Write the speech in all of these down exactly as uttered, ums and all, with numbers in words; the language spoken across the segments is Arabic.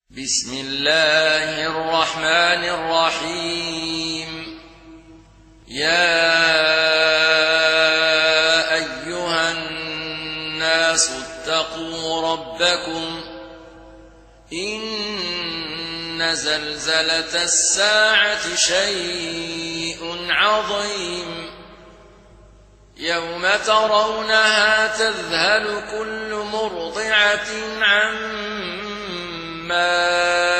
بسم الله الرحمن الرحيم. يا أيها الناس اتقوا ربكم إن زلزلة الساعة شيء عظيم يوم ترونها تذهل كل مرضعة عما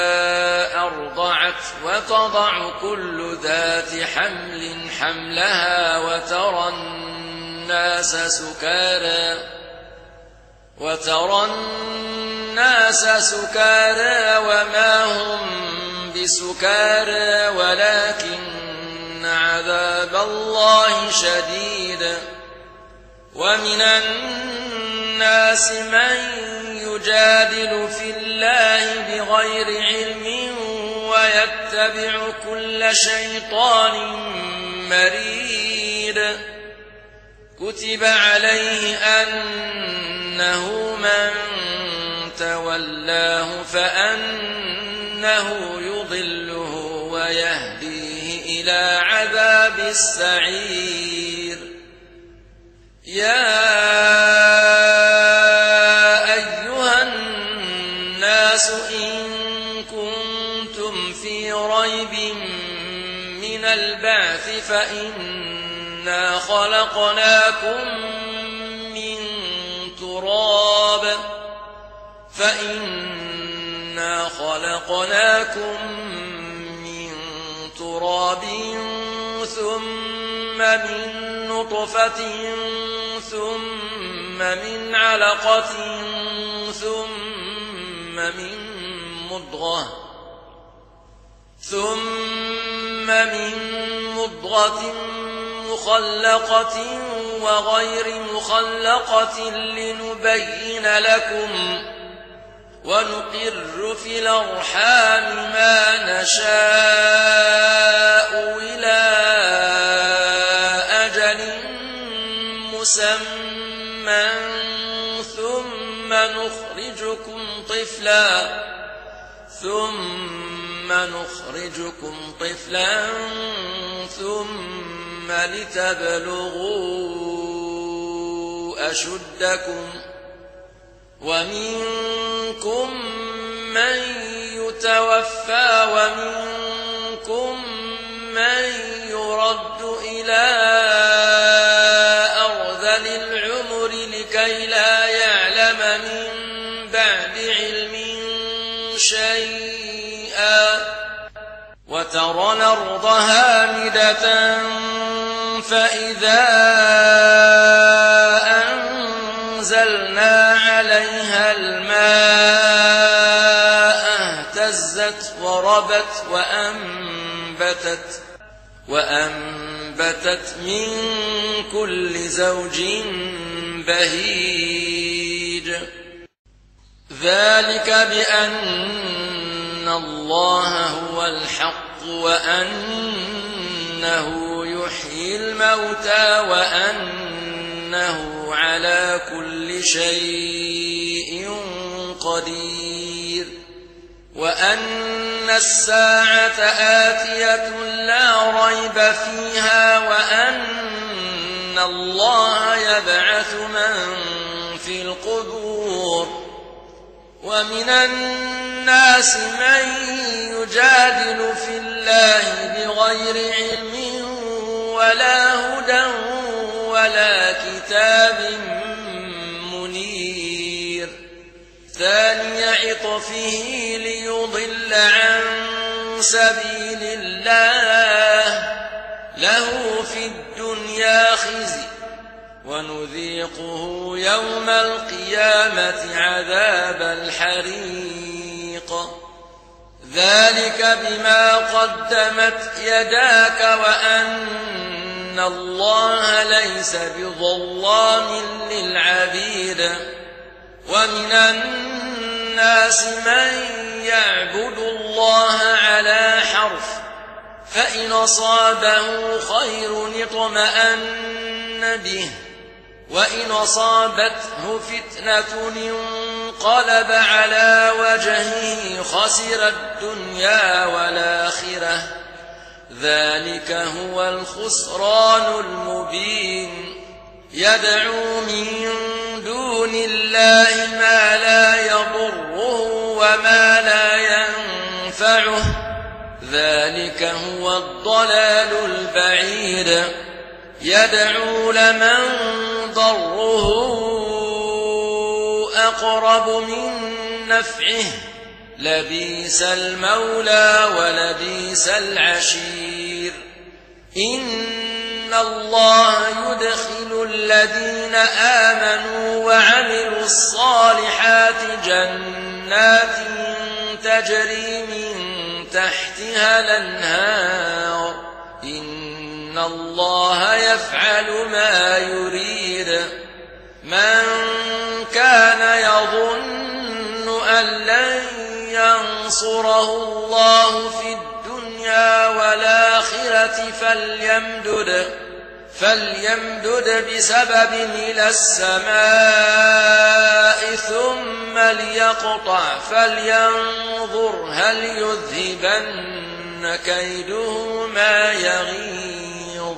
أرضعت وتضع كل ذات حمل حملها وترى الناس سكارى وترى الناس سكارى وما هم بسكارى ولكن عذاب الله شديد. ومن الناس من يجادل في الله بغير علم ويتبع كل شيطان مريد. كتب عليه أنه من تولاه فأنه يضله ويهديه إلى عذاب السعير. يا أيها الناس إن كنتم في ريب من البعث فإنا خلقناكم من تراب فإنا خلقناكم من تراب ثم من نطفة ثم من علقة ثم من مضغة ثم من مضغة مخلقة وغير مخلقة لنبين لكم ونقر في الأرحام ما نشاء إلى أجل مسمى ثم نخرجكم طفلا ثم نخرجكم طفلا ثم لتبلغوا أشدكم ومنكم من يتوفى ومنكم من يرد إلى أرذل العمر لكي لا يعلم من بعد علم شيئا. وترى الأرض هامدة فإذا أنزلنا عليها الماء اهتزت وربت وأنبتت وأنبتت من كل زوج بهيج. ذلك بأن الله هو الحق وأنه يحيي الموتى وأنه على كل شيء قدير وأن الساعة آتية لا ريب فيها وأن الله يبعث من في القبور. ومن الناس من يجادل في الله بغير علم ولا هدى ولا كتاب منير. ثاني عطفه ليضل عن سبيل الله له في الدنيا خزي ونذيقه يوم القيامة عذاب الحريق. ذلك بما قدمت يداك وأن الله ليس بظلام للعبيد. ومن الناس من يعبد الله على حرف فإن أصابه خير اطمأن به وإن أصابته فتنة انقلب على وجهه خسر الدنيا والآخرة ذلك هو الخسران المبين يدعو من دون الله ما لا يضره وما لا ينفعه ذلك هو الضلال البعيد يدعو لمن ضره أقرب من نفعه لبئس المولى ولبئس العشير إن الله يدخل الذين آمنوا وعملوا الصالحات جنات تجري من تحتها الأنهار إن الله يفعل ما يريد من كان يظن أن لن ينصره الله في الدنيا والآخرة فليمدد فليمدد بسبب إلى السماء ثم ليقطع فلينظر هل يذهبن كيده ما يغيظ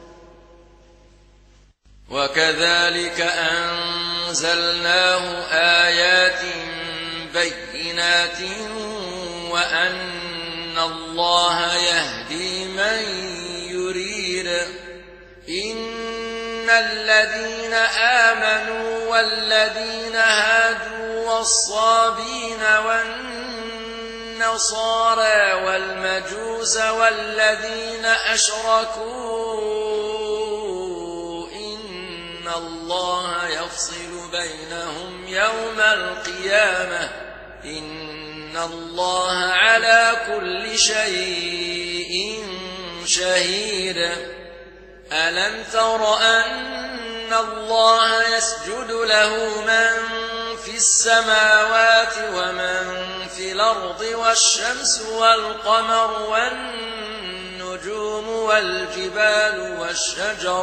وكذلك أنزلناه آيات بينات وأن الله يهدي من يريد إن الذين آمنوا والذين هادوا والصابين والنصارى والمجوس والذين أشركوا إن الله يفصل بينهم يوم القيامة إن الله على كل شيء شهيد ألم تر أن الله يسجد له من في السماوات ومن في الأرض والشمس والقمر والنجوم والجبال والشجر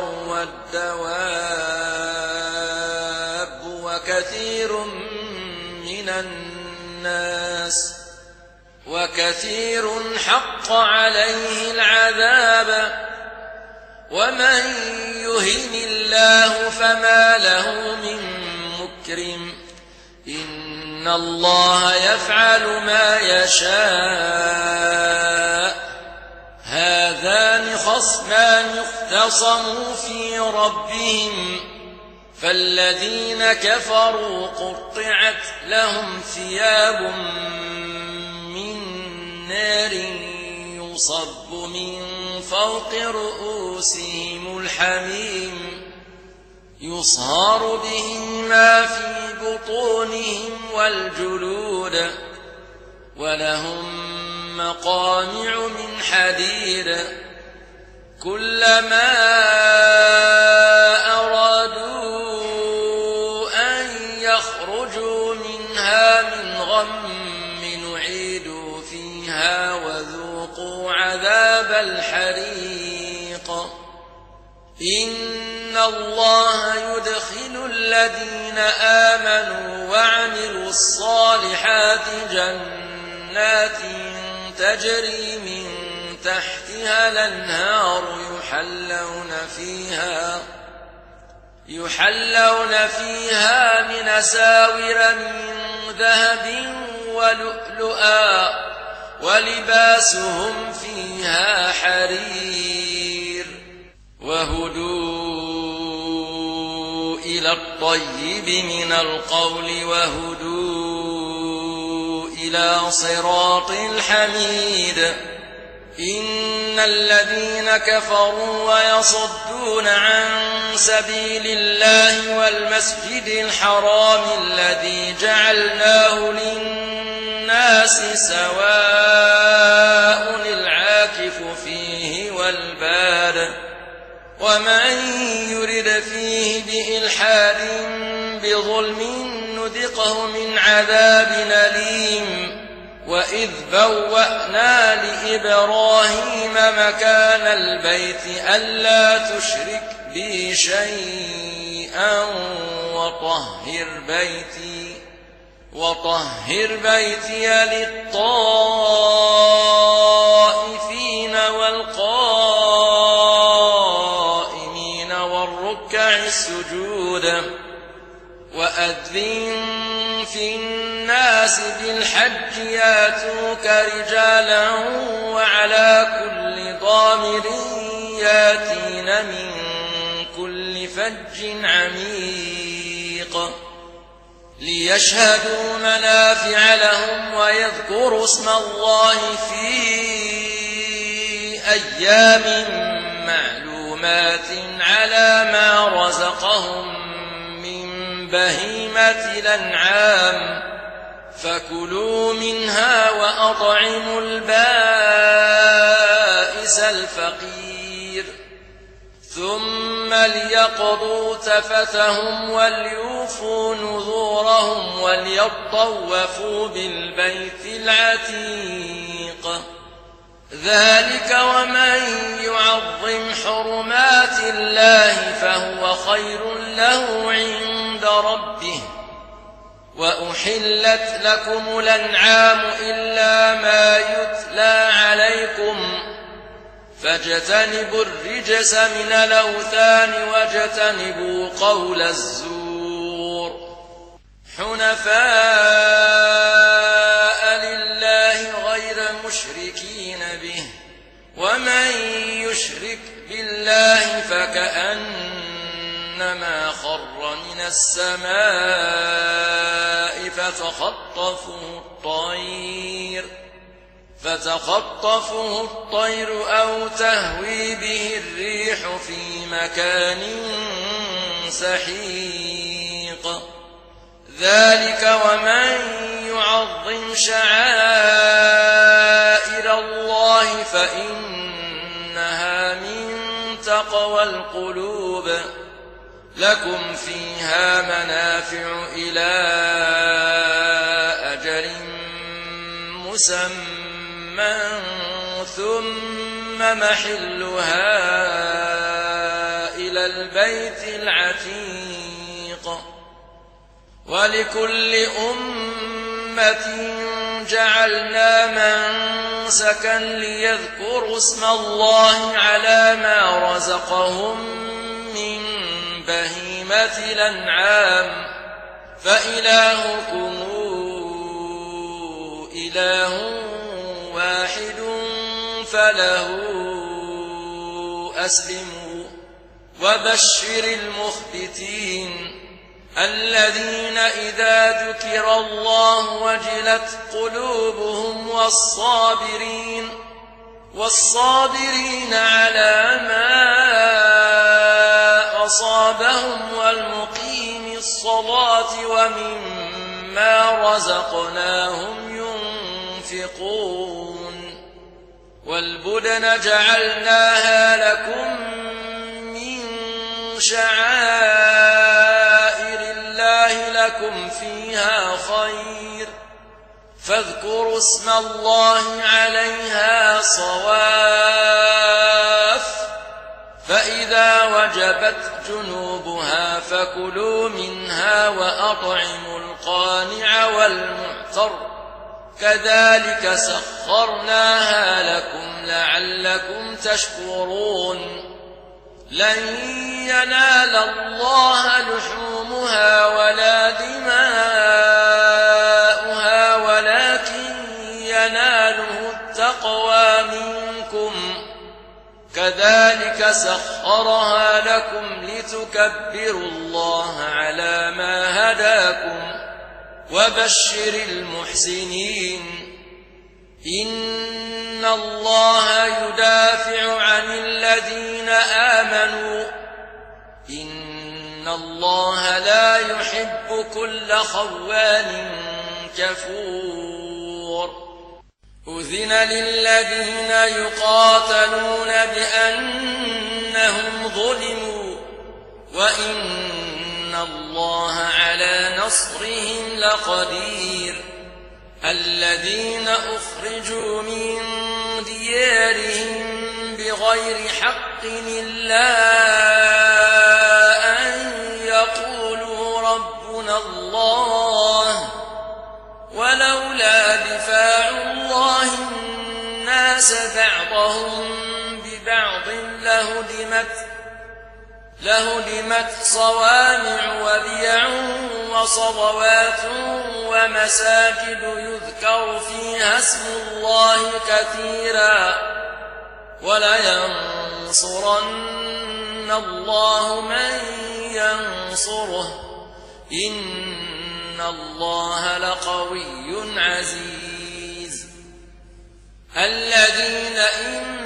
والدواب وكثير من الناس وكثير حق عليه العذاب ومن يهن الله فما له من مكرم إن الله يفعل ما يشاء هذان خصمان اختصموا في ربهم فالذين كفروا قطعت لهم ثياب من نار يصب من فوق رؤوسهم الحميم يصهر به ما في بطونهم والجلود ولهم مقامع من حديد كلما أرادوا أن يخرجوا منها من غم نعيدوا فيها وذوقوا عذاب الحريق إن الله يدخل الذين آمنوا وعملوا الصالحات جنات تجري من تحتها الأنهار يحلون فيها يحلون فيها من أساور من ذهب ولؤلؤا ولباسهم فيها حرير وهدوا إلى الطيب من القول وهدوا إلى صراط الحميد إن الذين كفروا ويصدون عن سبيل الله والمسجد الحرام الذي جعلناه للناس سواء العاكف فيه والباد ومن يرد فيه بإلحاد بظلم نذقه من عذاب أليم وإذ بوأنا لإبراهيم مكان البيت ألا تشرك بي شيئا وطهر بيتي وطهر بيتي للطائفين والقائمين والركع السجود وأذن في الناس بالحج ياتوك رجالا وعلى كل ضامر ياتين من كل فج عميق ليشهدوا منافع لهم ويذكروا اسم الله في أيام معلومات على ما رزقهم من بهيمة الأنعام فكلوا منها وأطعموا البائس الفقير ثم ليقضوا تفثهم وليوفوا نذورهم وليطوفوا بالبيت العتيق ذلك ومن يعظم حرمات الله فهو خير له عند ربه وأحلت لكم الأنعام إلا ما يتلى عليكم فاجتنبوا الرجس من الأوثان واجتنبوا قول الزور حنفاء لله غير مشركين به ومن يشرك بالله فكأنما خر من السماء فتخطفه الطير فتخطفه الطير أو تهوي به الريح في مكان سحيق ذلك ومن يعظم شعائر الله فإنها من تقوى القلوب لكم فيها منافع إلى أجل مسمى ثم محلها إلى البيت العتيق ولكل أمة جعلنا منسكا ليذكروا اسم الله على ما رزقهم من بهيمة الأنعام فإلهكم إله واحد فله أسلموا وبشر المخبتين الذين إذا ذكر الله وجلت قلوبهم والصابرين والصابرين على ما أصابهم والمقيم الصلاة ومما رزقناهم ينفقون والبدن جعلناها لكم من شعائر الله لكم فيها خير فاذكروا اسم الله عليها صواف فإذا وجبت جنوبها فكلوا منها وأطعموا القانع والمعتر كذلك سخرناها لكم لعلكم تشكرون لن ينال الله لحومها ولا دماؤها ولكن يناله التقوى منكم كذلك سخرها لكم لتكبروا الله على ما هداكم وبشر المحسنين إن الله يدافع عن الذين آمنوا إن الله لا يحب كل خوان كفور أذن للذين يقاتلون بأنهم ظلموا وإن الله على نصرهم لقدير الذين أخرجوا من ديارهم بغير حق إلا الله ولولا دفاع الله الناس بعضهم ببعض لهدمت لهدمت صوامع وبيع وصلوات ومساجد يذكر فيها اسم الله كثيرا ولينصرن الله من ينصره إن الله لقوي عزيز الذين إن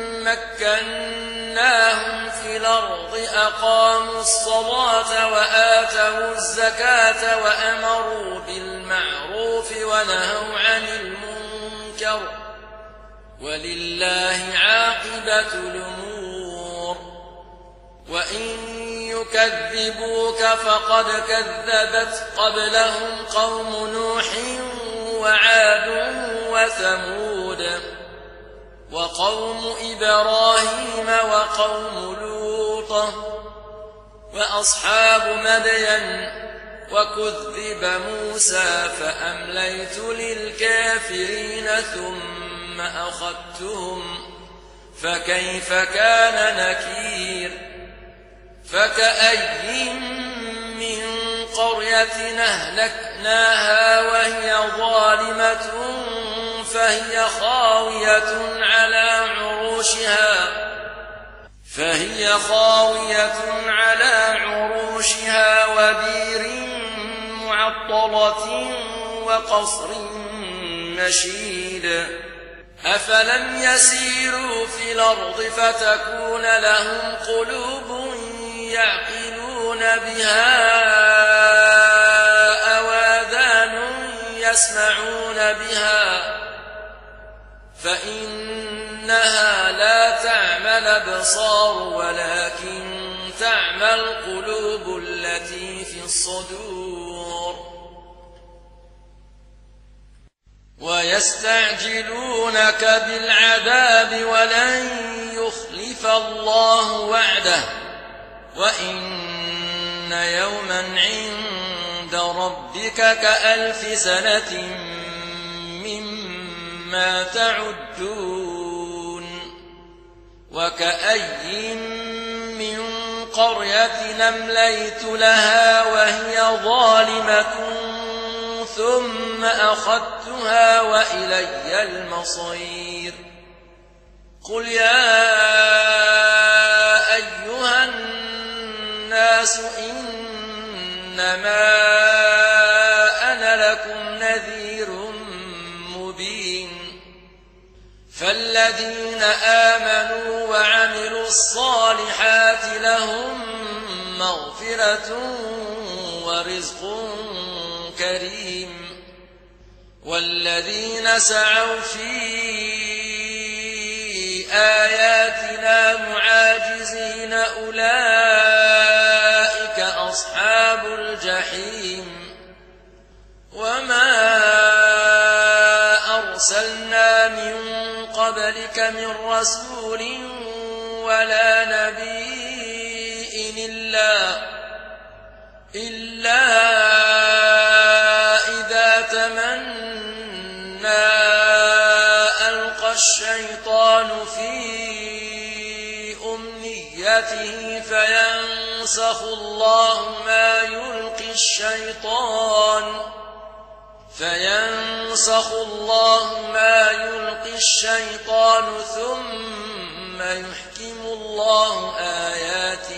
مكناهم في الأرض أقاموا الصلاة وآتوا الزكاة وأمروا بالمعروف ونهوا عن المنكر ولله عاقبة الأمور وإن يكذبوك فقد كذبت قبلهم قوم نوح وعاد وثمود وقوم إبراهيم وقوم لوط وأصحاب مدين وكذب موسى فأمليت للكافرين ثم أخذتهم فكيف كان نكير فكأي من قرية أهلكناها وهي ظالمة فهي خاوية على عروشها فهي خاوية على عروشها وبير معطلة وقصر مشيد أفلم يسيروا في الأرض فتكون لهم قلوب يعقلون بها أو آذان يسمعون بها فإنها لا تعمى الأبصار ولكن تعمى القلوب التي في الصدور ويستعجلونك بالعذاب ولن يخلف الله وعده وإن يوما عند ربك كألف سنة مما تعدون وكأي من قرية أمليت لها وهي ظالمة ثم أخذتها وإلي المصير قل يا أيها الناس إنما أنا لكم نذير مبين فالذين آمنوا وعملوا الصالحات لهم مغفرة ورزق كريم والذين سعوا في آياتنا معاجزين أولئك أصحاب الجحيم وما أرسلنا من قبلك من رسول ولا نبي إلا إلا إذا تمنى ألقى الشيطان في أمنيته فينسخ الله ما يلقي الشيطان فينسخ الله ما يلقي الشيطان ثم يحكم الله آياته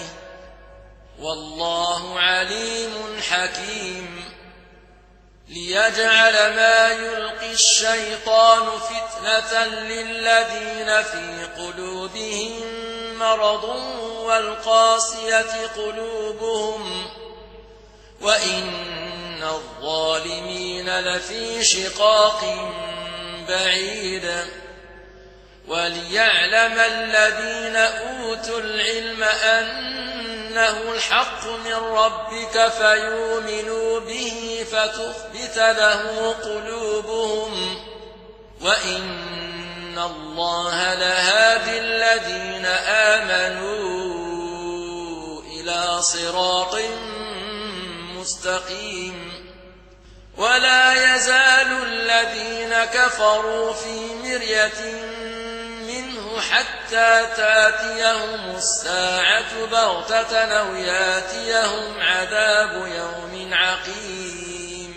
والله عليم حكيم ليجعل ما يلقي الشيطان فتنة للذين في قلوبهم مرض والقاسية قلوبهم وإن الظالمين لفي شقاق بعيد وليعلم الذين أوتوا العلم أنه الحق من ربك فيؤمنوا به فتخبت له قلوبهم وإن الله لهادي الذين آمنوا إلى صراط مستقيم ولا يزال الذين كفروا في مرية منه حتى تاتيهم الساعة بغتة أو ياتيهم عذاب يوم عقيم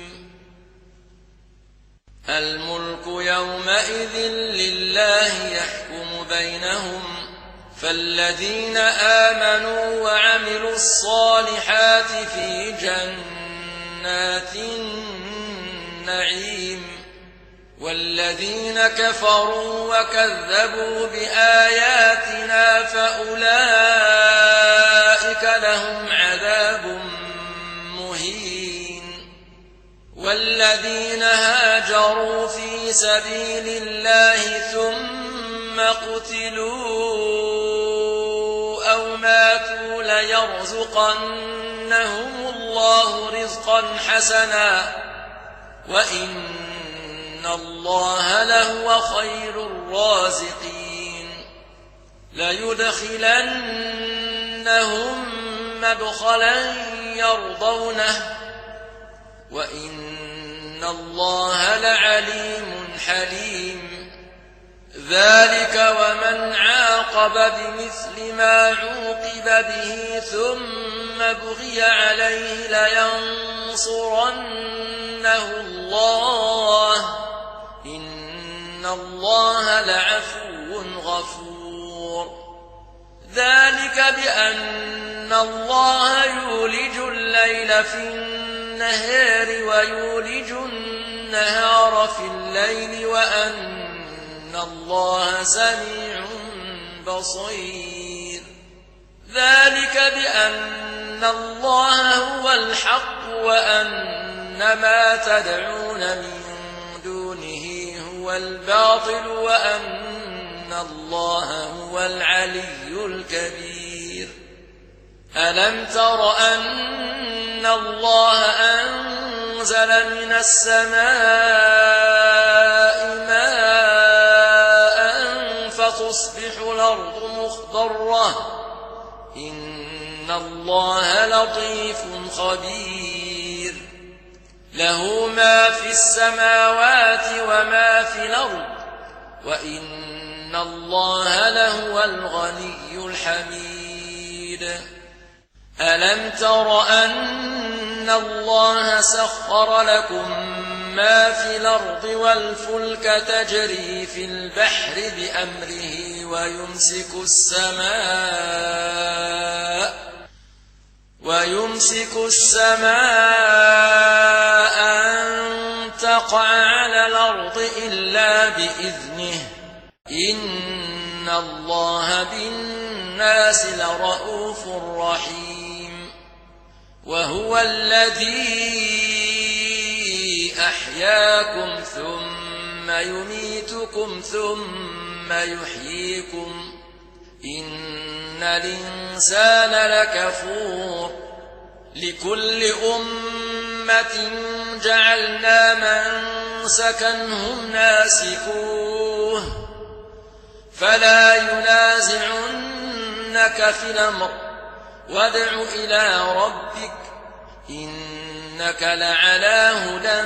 الملك يومئذ لله يحكم بينهم فالذين آمنوا وعملوا الصالحات في جنات النعيم والذين كفروا وكذبوا بآياتنا فأولئك لهم عذاب مهين والذين هاجروا في سبيل الله ثم قتلوا أو ماتوا ليرزقنهم الله رزقا حسنا وإن إن الله لهو خير الرازقين ليدخلنهم مدخلا يرضونه وإن الله لعليم حليم ذلك ومن عاقب بمثل ما عوقب به ثم بغي عليه لينصرنه الله إن الله لعفو غفور ذلك بأن الله يولج الليل في النهار ويولج النهار في الليل وأن الله سميع بصير ذلك بأن الله هو الحق وأن ما تدعون من دونه هو الباطل وأن الله هو العلي الكبير ألم تر أن الله أنزل من السماء ماء فتصبح الأرض مخضرة إن الله لطيف خبير له ما في السماوات وما في الأرض وإن الله لهو الغني الحميد ألم تر أن الله سخر لكم ما في الأرض والفلك تجري في البحر بأمره ويمسك السماء ويمسك السماء أن تقع على الأرض إلا بإذنه إن الله بالناس لرؤوف رحيم وهو الذي أحياكم ثم يميتكم ثم يحييكم إن الإنسان لكفور لكل أمة جعلنا منسكا هم ناسكوه فلا ينازعنك في الأمر وادع إلى ربك إنك لعلى هدى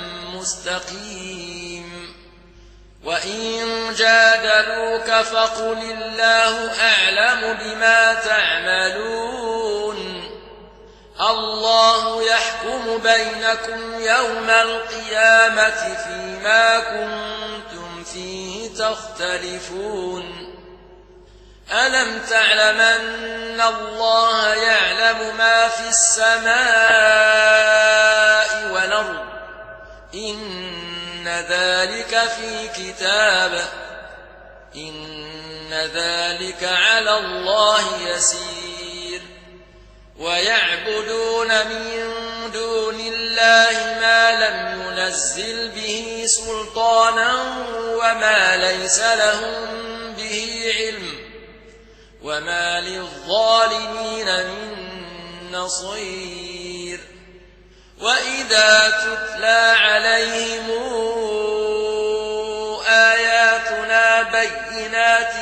مستقيم وإن جادلوك فقل الله أعلم بما تعملون الله يحكم بينكم يوم القيامة فيما كنتم فيه تختلفون ألم تعلم أن الله يعلم ما في السماء والأرض إن ذلك في كتاب إن ذلك على الله يسير ويعبدون من دون الله ما لم ينزل به سلطانا وما ليس لهم به علم وما للظالمين من نصير وإذا تتلى عليهم آياتنا بينات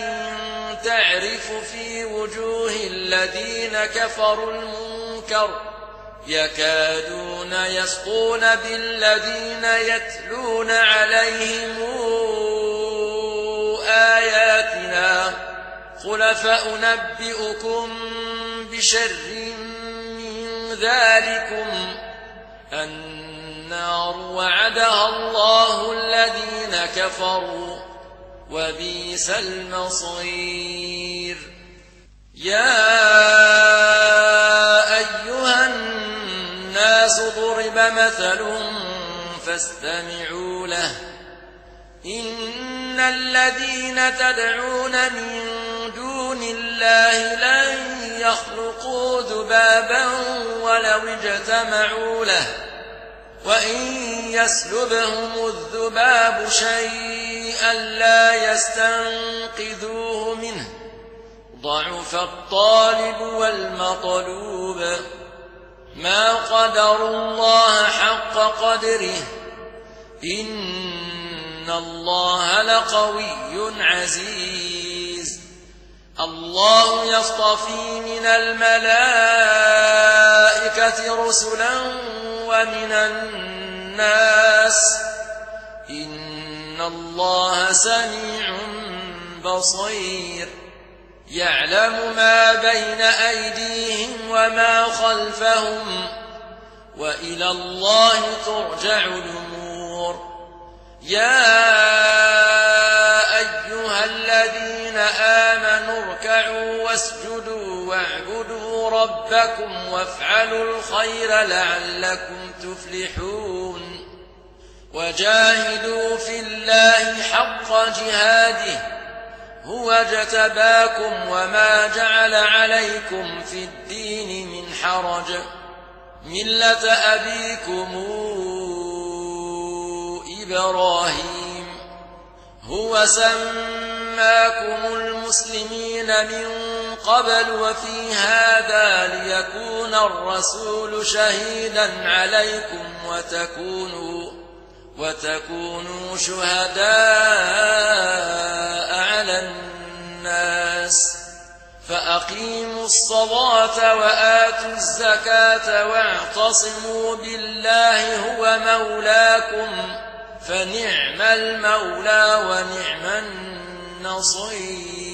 تعرف في وجوه الذين كفروا المنكر يكادون يسطون بالذين يتلون عليهم آياتنا قل فأنبئكم بشر من ذلكم النار وعدها الله الذين كفروا وبئس المصير يا أيها الناس ضرب مثل فاستمعوا له إن الذين تدعون من دون الله لن يخلقوا ذبابا ولو اجتمعوا له وإن يسلبهم الذباب شيئا لا يستنقذوه منه ضعف الطالب والمطلوب ما قدروا الله حق قدره إن الله لقوي عزيز الله يصطفي من الملائكة رسلا ومن الناس إن الله سميع بصير يعلم ما بين أيديهم وما خلفهم وإلى الله ترجع الأمور يا أيها الذين آمنوا اركعوا واسجدوا واعبدوا ربكم وافعلوا الخير لعلكم تفلحون وجاهدوا في الله حق جهاده هو اجتباكم وما جعل عليكم في الدين من حرج ملة أبيكم إبراهيم هو سماكم المسلمين من قبل وفي هذا ليكون الرسول شهيدا عليكم وتكونوا وتكونوا شهداء على الناس فأقيموا الصلاة وآتوا الزكاة واعتصموا بالله هو مولاكم فنعم المولى ونعم النصير